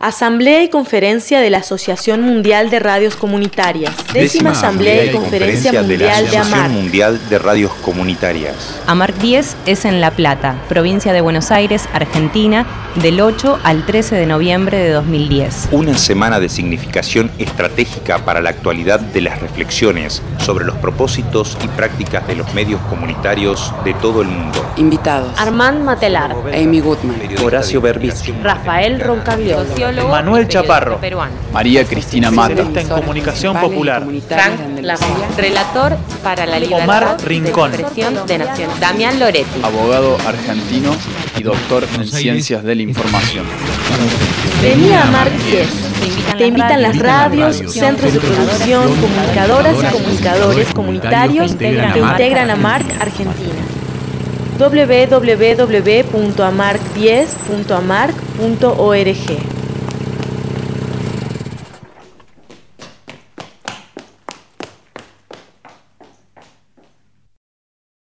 Asamblea y Conferencia de la Asociación Mundial de Radios Comunitarias. Décima Asamblea y Conferencia Mundial de Asociación Mundial de Radios Comunitarias. AMARC 10 es en La Plata, provincia de Buenos Aires, Argentina, del 8 al 13 de noviembre de 2010. Una semana de significación estratégica para la actualidad de las reflexiones sobre los propósitos y prácticas de los medios comunitarios de todo el mundo. Invitados: Armand Matelar, Amy Goodman, Horacio Berbisky, Rafael Roncagliolo, Manuel Chaparro, María Cristina Mata, en Comunicación Popular, Frank Lamont, relator para la libertad Omar Rincón, de expresión de Nación, Damián Loretti, abogado argentino y doctor en Ciencias de la Información. Vení a AMARC 10. Te invitan las radios, centros de producción, comunicadoras y comunicadores comunitarios que integran AMARC Argentina. www.amarc10.amarc.org